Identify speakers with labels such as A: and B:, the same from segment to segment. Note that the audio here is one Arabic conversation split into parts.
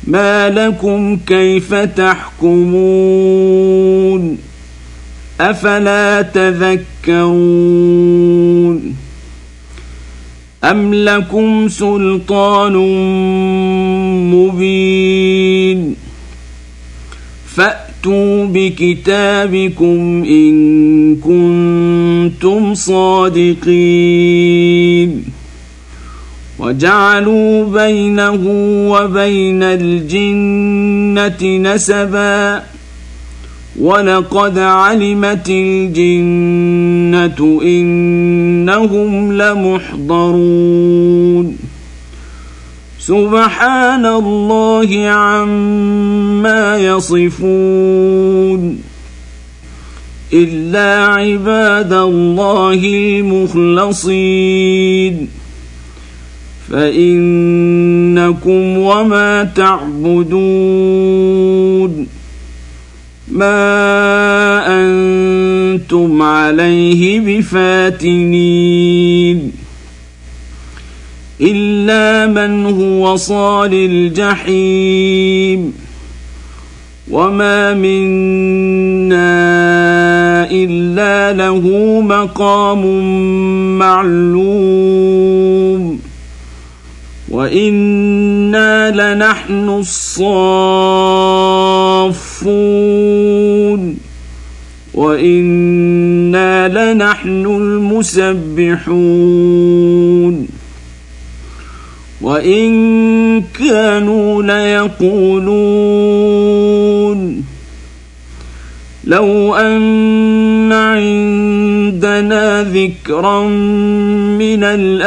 A: ما لكم كيف تحكمون أفلا تذكرون أم لكم سلطان مبين فأتوا بكتابكم إن كنتم صادقين وجعلوا بينه وبين الجنة نسبا ولقد علمت الجنة إنهم لمحضرون سبحان الله عما يصفون إلا عباد الله المخلصين فإنكم وما تعبدون ما أنتم عليه بفاتنين إلا من هو صال الجحيم وما منا إلا له مقام معلوم وإنا لنحن الصافون وإنا لنحن المسبحون وإن كانوا ليقولون لو أن عندنا ذكرا من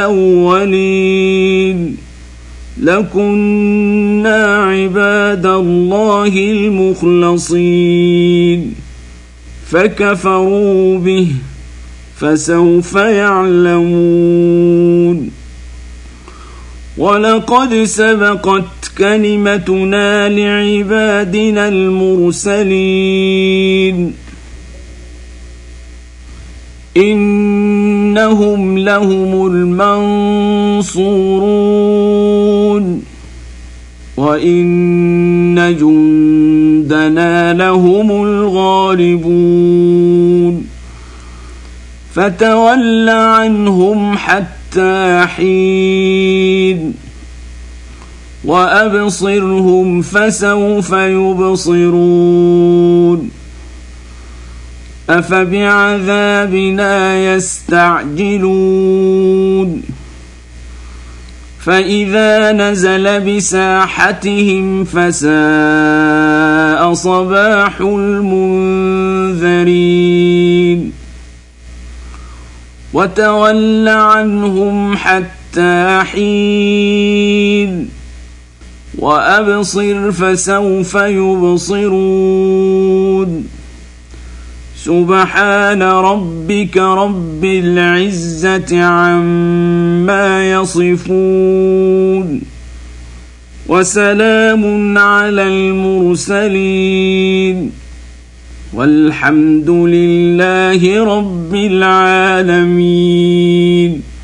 A: الأولين لكنا عباد الله المخلصين فكفروا به فسوف يعلمون ولقد سبقت كلمتنا لعبادنا المرسلين إنهم لهم المنصورون وإن جندنا لهم الغالبون فتول عنهم حتى حين وأبصرهم فسوف يبصرون أفبعذابنا يستعجلون فإذا نزل بساحتهم فساء صباح المنذرين وتول عنهم حتى حين وأبصر فسوف يبصرون سبحان ربك رب العزة عما يصفون وسلام على المرسلين والحمد لله رب العالمين.